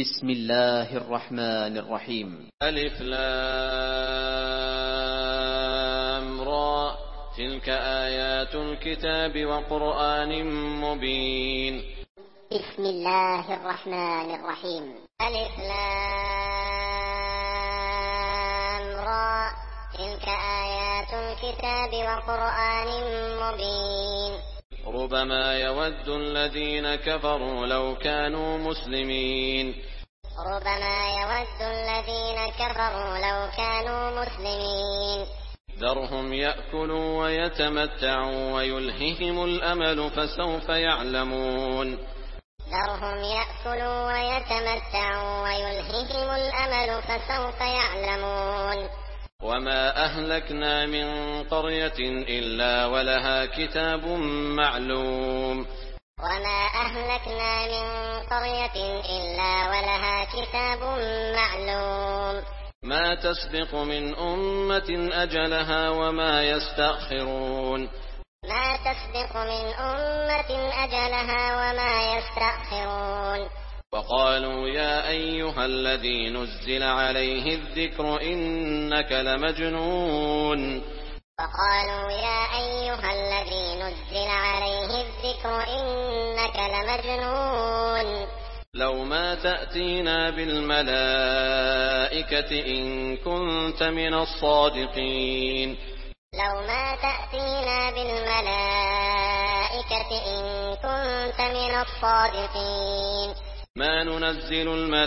بسم الله الرحمن الرحيم. ألف لام را تلك آيات الكتاب وقرآن مبين. بسم الله الرحمن الرحيم. ألف لام را تلك آيات الكتاب وقرآن مبين. ربما يود الذين كفروا لو كانوا مسلمين. ربما يود الذين كفروا لو كانوا مسلمين. ذرهم يأكلوا ويتمتعوا ويلههم الأمل فسوف يعلمون. ذرهم يأكلوا ويتمتعوا ويلههم الأمل فسوف يعلمون. وما أهلكنا من قرية إلا ولها كتاب معلوم. وما أهلكنا من قرية إلا ولها كتاب معلوم. ما تسبق من أمة أجلها وما يستأخرون. ما تسبق من أمة أجلها وما يستأخرون. وقالوا يا أيها الذي نزل عليه الذكر إنك لمجنون. وقالوا يا أيها الذي نزل عليه الذكر إنك لمجنون. لو ما تأتينا بالملائكة إن كنت من الصادقين. لو ما تأتينا بالملائكة إن كنت من الصادقين. ما ننزل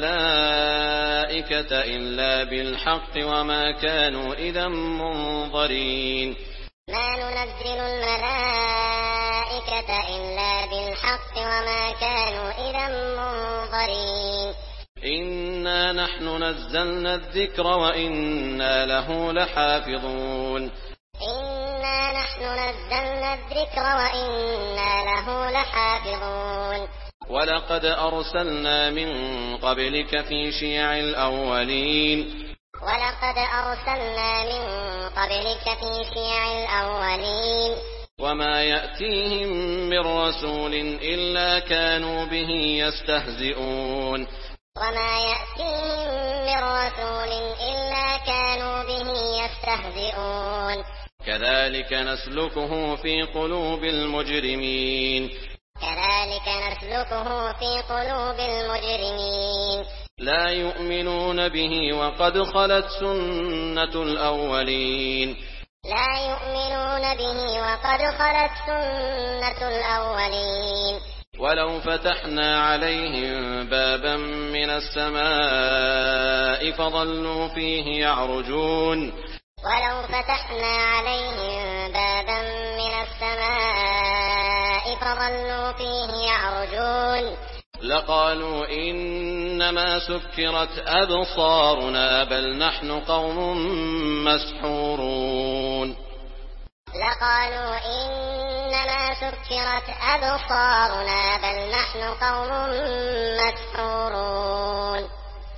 الملائكة إلا بالحق وما كانوا إذا منظرين. ما ننزل الملائكة إلا بالحق وما كانوا إذا منظرين. إنا نحن نزلنا الذكر وإنا له لحافظون. إنا نحن نزلنا الذكر وإنا له لحافظون. ولقد أرسلنا من قبلك في شيع الأولين. ولقد أرسلنا من قبلك في شيع الأولين. وما يأتيهم من رسول إلا كانوا به يستهزئون. وما يأتيهم من رسول إلا كانوا به يستهزئون. كذلك نسلكه في قلوب المجرمين. كذلك نسلكه في قلوب المجرمين. لا يؤمنون به وقد خلت سنة الأولين. لا يؤمنون به وقد خلت سنة الأولين. ولو فتحنا عليهم بابا من السماء فظلوا فيه يعرجون. ولو فتحنا عليهم بابا من السماء فظلوا فيه يعرجون. لقالوا إنما سكرت أبصارنا بل نحن قوم مسحورون. لقالوا إنما سكرت أبصارنا بل نحن قوم مسحورون.